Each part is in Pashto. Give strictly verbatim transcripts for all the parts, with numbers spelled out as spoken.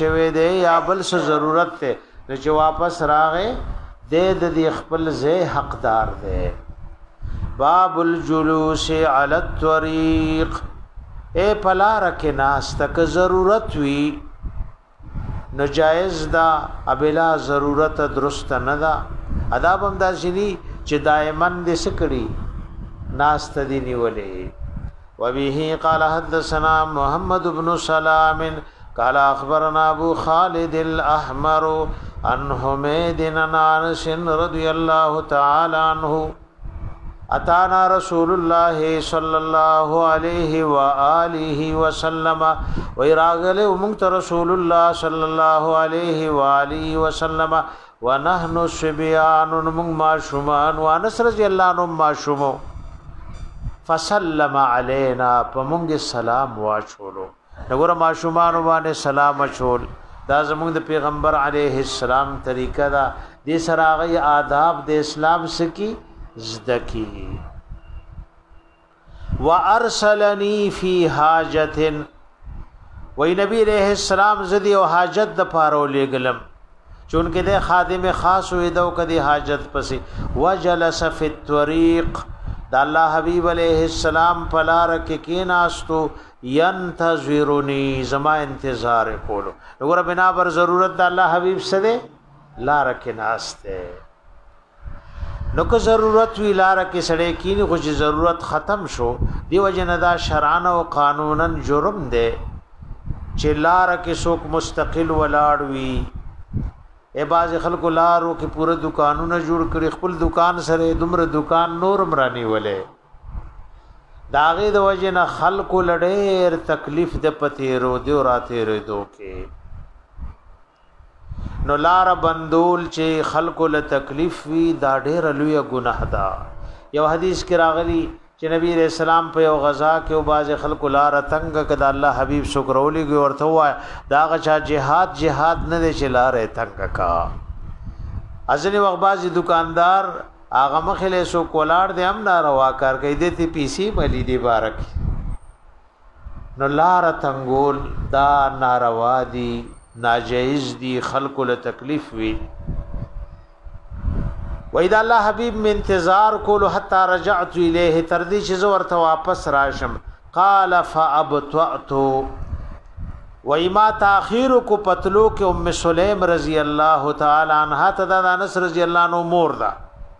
شوی دی یا بل څه ضرورت ته چې واپس راغې د دې خپل زه حقدار دی باب الجلوس علی الطريق اے پلار کې ناس تک ضرورت وی نجایز دا ابلا ضرورت درست نه دا ادب هم دا شنی چې دائمن دې سکړي ناس تدی نیولې وبه قال حدثنا محمد بن سلام قال اخبرنا ابو خالد الاحمر عن حميد بن انس رضي الله تعالى عنه اتانا رسول الله صلى الله عليه واله وسلم ويراغل ومنت رسول الله صلى الله عليه واله وسلم ونحن صبيان من معشومان وانس رضي الله عنه معشوم فسلم علينا فمنگ سلام واچولو نګور معشومان باندې سلام اچول دا زموږ د پیغمبر علیه السلام طریقه دا دې سراغي آداب د اسلام سکی زدکی وارسلنی فی حاجت وی نبی علیہ السلام زدی او حاجت د پاره لګلم چونکه د خادم خاص وې دو کدی حاجت پسې وجلس فی الطريق د الله حبیب علیہ السلام پلار کې کیناستو ينتظرنی زما انتظار کولو وګوره بنا پر ضرورت د الله حبیب سره لار کې ناشته نو که ضرورت وی لار کې سړی کینی خو چې ضرورت ختم شو دیو جندا شرعن او قانونن جرم دی چې لار کې څوک مستقل ولاړ وی ای باز خلکو لارو کې پوره دکانونه جوړ کړي خپل دکان سره دومره دکان نور مرانی ولې داغه د وجه نه خلکو لډېر تکلیف د پتی رو دی راته رو دو کې نو لار بندول چې خلکو له تکلیف وی دا ډېر لوی ګناه ده یو حدیث کې راغلی چې نبی رسول الله په یو غزا کې او باز خلکو لار تنگ کړه الله حبیب شکرولې ګي ورته وای دا غچا جهاد جهاد نه دي چې لار تنگ کا ازنی وخت بازي دکاندار اغه مخله سو کولاړ دې هم ناروا کار کوي دې تی پی سی ملي دی بارک نو لار تنگول دا ناروا دي ناجائز دی خلق له تکلیف وی و اذا الله حبیب من انتظار کولو حتا رجعت الیه تردی چې زه ورته واپس راشم قال فابطأت و ما تاخير کو پتلو کې ام سلیم رضی الله تعالی عنها تدا انس رضی الله عنه مور دا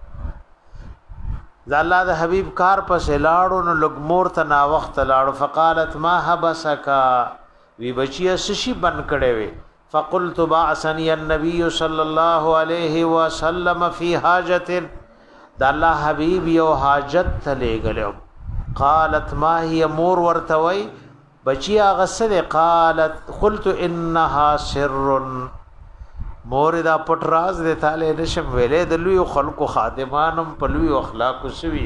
ذا الله د حبیب کار پس لاړو نو لګ مور ته نا وخت لاړو فقالت ما حبسک وی بچیا سشي بن کړي وي فقلت بعثني النبي صلى الله عليه وسلم في حاجه د الله حبيب یو حاجت تلې غلو قالت ما هي مور ورتوي بچیا غسل قالت قلت انها سر مور دا پټ راز د تعالی نشم ویلې د لوی خلق خادمانم په لوی اخلاق سوي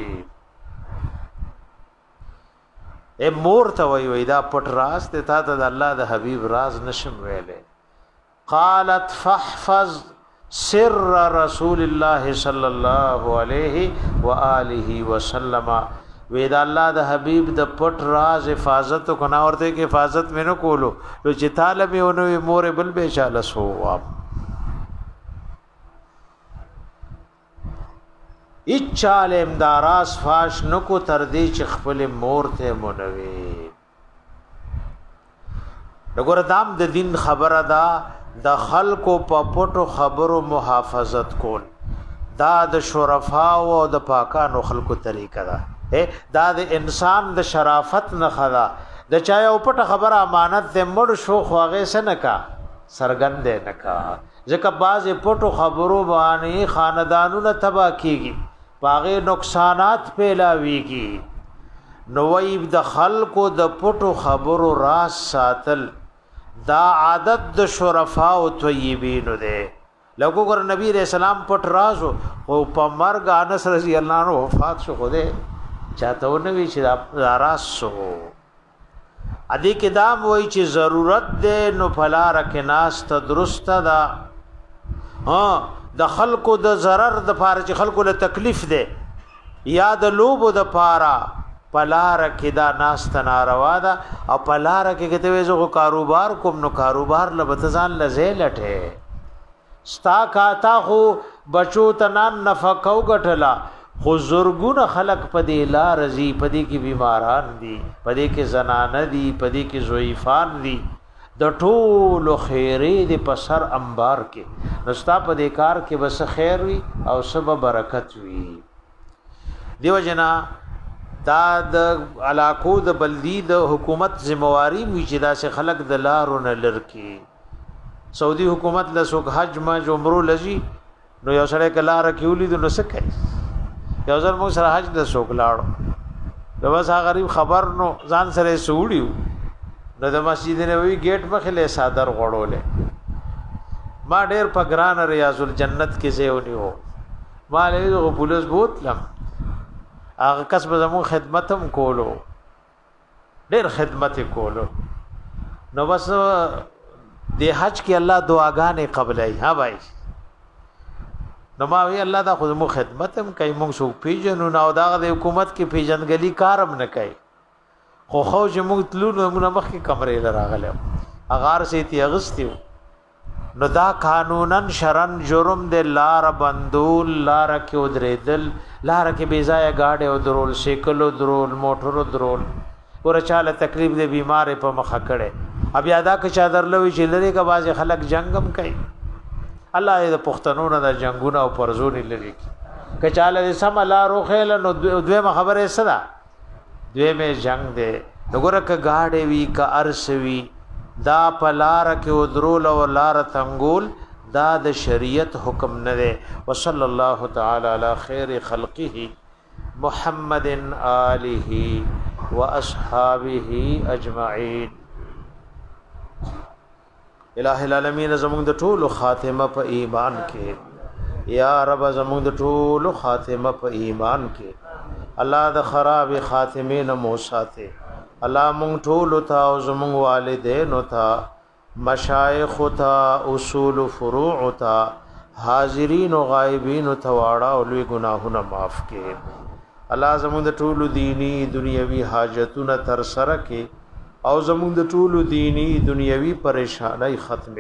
اے مور ته وی وی دا پټ راز ته تا ته الله د حبیب راز نشم ویلې قالت فاحفظ سر رسول الله صلی الله علیه و آله وسلم وی دا الله د حبیب د پټ راز حفاظت کو نه ورته کې حفاظت مینو کولو نو چې طالب ونه مور بل به شاله سو اچال امداراس فاش نکو تردی چې خپل مور ته مونوي وګوره دام د دین خبره دا د خلکو په پټو خبرو محافظت کول دا د شرفا او د پاکانو خلکو طریقه ده دا د انسان د شرافت نه خدا د چا یو پټه خبره امانت دې مړ شو خوغه سنکا سرګند نه کا ځکه باز پټو خبرو باندې خاندانونه تبا کیږي باغه نقصانات پیلاویږي نو ویب د خلکو د پټو خبرو راز ساتل دا عادت د شرفا او طیبین ده لکه ګور نبی رسول الله پټ راز او په مرګ انس رضی الله عنه وفات شو خوده چاته ونوي چې راز سو ادي کې دا وای چې ضرورت ده نو فلا رکناس ته درست ده ها د خلکو د zarar د پاره چې خلکو له تکلیف ده یا د لوب د پاره پلار کې دا ناس تناروا ده او پلار کې کته وځو کاروبار کوم نو کاروبار لبتزان لزه لټه ستا کاتا خو بچو تنان نفقو غټلا خو زرګونه خلق پدې لا رزي پدې کې بیماران دي پدې کې زنانه دي پدې کې ضعیفان دي د ټولو خیرې د پسر انبار کې نستا پدې کار کې بس خیر وي او سبب برکت وي دیو جنا دا د علاقو د بلدی د حکومت ذمہواری وی چې دا سه خلق د لارونه لرکی سعودي حکومت له سوق حج ما عمره لږی نو یو سره کلار کیولې نو سکه یو ځل موږ سره حج د سوق لاړو نو بس هغه غریب خبر نو ځان سره سوړیو نو د مسجد نبوي گیټ مخې له صادر غړولې ما ډېر پګران ریاض الجنت کې زیونیو ما له پولیس بوتلم هغه کس به زمو خدمتم کولو ډېر خدمت کولو نو بس د حج کې الله دعاګانې قبلای ها بھائی نو ما وی الله دا خود مو خدمتم کوي مونږ سو پیجنو نو دا د حکومت کې پیجنګلی کارم نه کوي خو خو چې مونږ تلو نو موږ مخ کې کمرې لراغله اغار سي تی اغستیو نو دا قانونن شرن جرم د لار بندول لار کې ودریدل لار کې بیزای گاډي او درول سیکلو درول موټرو درول ور چاله تکلیف د بیمار په مخه کړي اب یادا که چادر لوي چې لري کا باز خلک جنگم کوي الله دې پښتنو نه د جنگونه او پرزونی لري که چاله سم الله روخل نو دویمه خبره صدا دویمه جنگ دې وګوره ک گاډي وی ک ارسوي دا پلار کې ودرول او لار تنگول دا د شریعت حکم نه ده وصلی الله تعالی علی خیر خلقه محمد آله واصحابہ اجمعین الہ العالمین زمون د ټولو خاتمه په ایمان کې یا رب زمون د ټولو خاتمه په ایمان کې الله د خراب خاتمه نه مو ساته الله مونږ ټولو ته او زمون والدین او ته مشایخ او ته اصول فروع او ته حاضرین او غایبین او ته واړه او لوی ګناهونه معاف کې الله زمون د ټولو دینی دنیوي حاجتونه تر سره کې او زمونږ د ټولو دینی دنیوي پریشانای ختم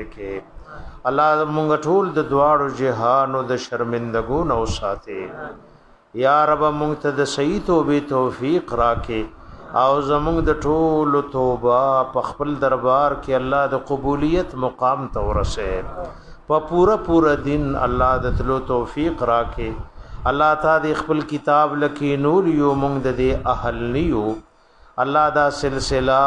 کې الله زمونږ ټول د دواړو جهان او د شرمندګو نو ساته یا رب مونږ ته د صحیح توبې توفیق راکې او زمونږ د ټولو توبه په خپل دربار کې الله د قبولیت مقام ته ورسه په پورا پورا دین الله د تلو توفیق راکې الله تعالی خپل کتاب لکې نور یو مونږ د دې اهل نیو الله دا سلسله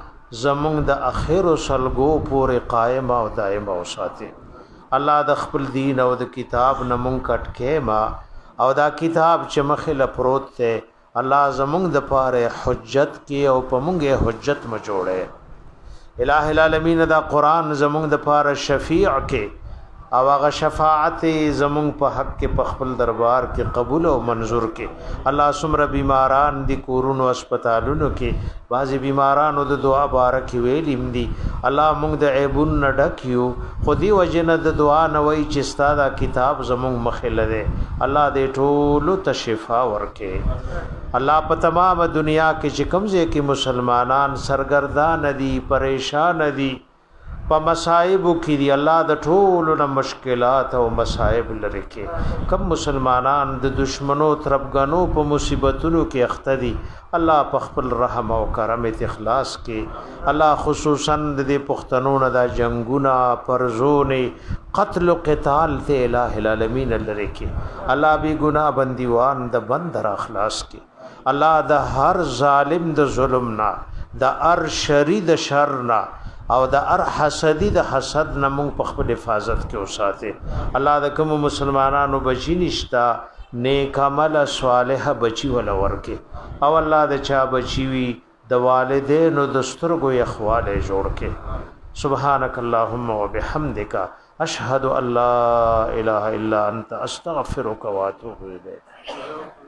زمونږ د اخر سلګو پورې قائم او دائم او ساتي الله د خپل دین او د کتاب نمونږ کټکې ما او دا کتاب چې مخله پروت ته الله زمونږ د پاره حجت کې او په مونږه حجت ما جوړه الہ العالمین دا قران زمونږ د پاره شفیع کې او هغه شفاعت زمون په حق کې په خپل دربار کې قبول او منظور کې الله سمره بیماران دي کورونو هسپتالونو کې بعضی بیمارانو د دعا بارک ویلیم دي الله موږ د عیبون نه ډکیو خودي وجنه د دعا نه وای چې ستاده کتاب زمون مخله ده الله دې ټول ته شفا ورکې الله په تمام دنیا کې چې کمزې کې مسلمانان سرګردان دي پریشان دي په مصائب کې دی الله د ټولو نه مشکلات او مصائب لري کې کم مسلمانان د دشمنو ترپګنو په مصیبتونو کې اخته دي الله په خپل رحم او کرم اخلاص کې الله خصوصا د پښتنو نه د جنگونه پرزونه قتل او قتال ته الہ العالمین لري کې الله بي ګناه بنديوان د بندر اخلاص کې الله د هر ظالم د ظلم نه د هر شری د شر نه او د ار حسدی د حسد نمون په خپل حفاظت کې اوساته الله د کوم مسلمانانو بچی نشتا نیک عمل صالح بچی ول ورکه او الله د چا بچی وی د والدینو د سترګو اخواله جوړ کې سبحانك اللهم وبحمدك اشهد ان لا اله الا انت استغفرك واتوب اليك